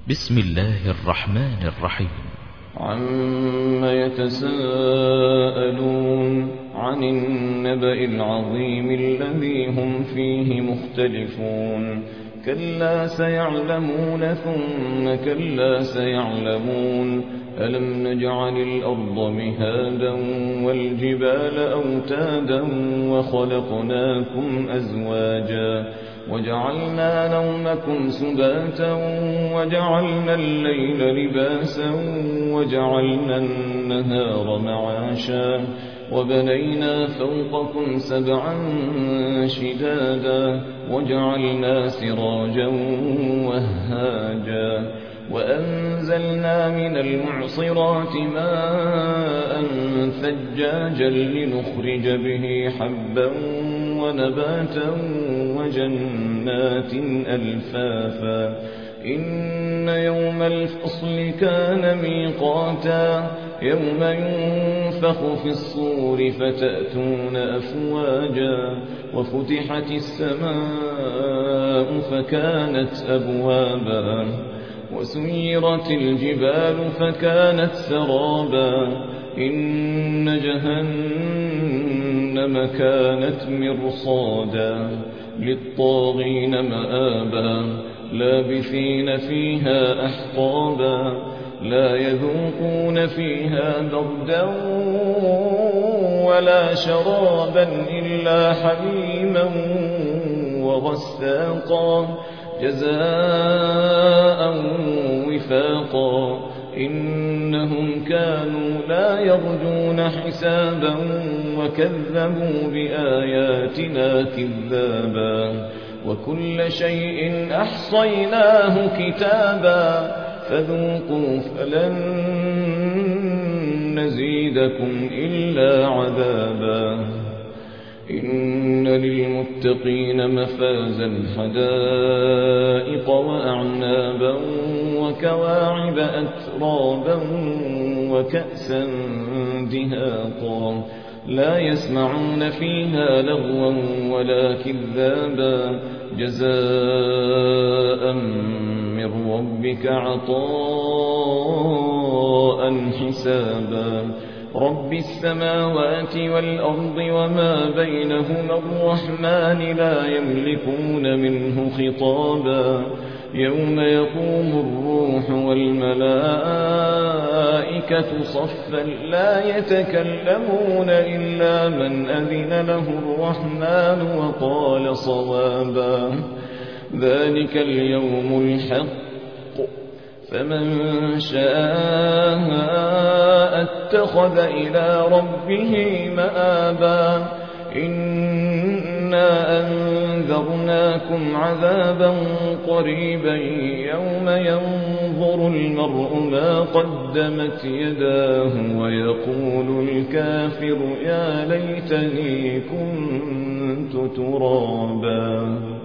بسم الله الرحمن الرحيم. عم يتساءلون عن النبأ العظيم الذي هم فيه مختلفون كلا سيعلمون ثم كلا سيعلمون ألم نجعل الأرض مهادا والجبال أوتادا وخلقناكم أزواجا وجعلنا نومكم سباتا وجعلنا الليل لباسا وجعلنا النهار معاشا وبنينا فوقكم سبعا شدادا وجعلنا سراجا وهاجا وأنزلنا من المعصرات ماء ثجاجا لنخرج به حبا ونباتا وجنات ألفافا إن يوم الفصل كان ميقاتا يوم ينفخ في الصور فتأتون أفواجا وفتحت السماء فكانت أبوابا وسيرت الجبال فكانت سرابا إن جهنم كانت مرصادا للطاغين مآبا لابثين فيها أحقابا لا يذوقون فيها بردا ولا شرابا إلا حميما وغساقا جزاء وفاقا إنهم كانوا لا يرجون حسابا وكذبوا بآياتنا كذابا وكل شيء أحصيناه كتابا فذوقوا فلن نزيدكم إلا عذابا إن للمتقين مفازا حدائق وأعنابا وكواعب أترابا وكأسا دهاقا لا يسمعون فيها لغوا ولا كذابا جزاء من ربك عطاء حسابا رب السماوات والأرض وما بينهما الرحمن لا يملكون منه خطابا يوم يقوم الروح والملائكة صفا لا يتكلمون إلا من أذن له الرحمن وقال صوابا ذلك اليوم الحق فمن شاء اتخذ إلى ربه مآبا إنا أنذرناكم عذابا قريبا يوم ينظر المرء ما قدمت يداه ويقول الكافر يا ليتني كنت ترابا.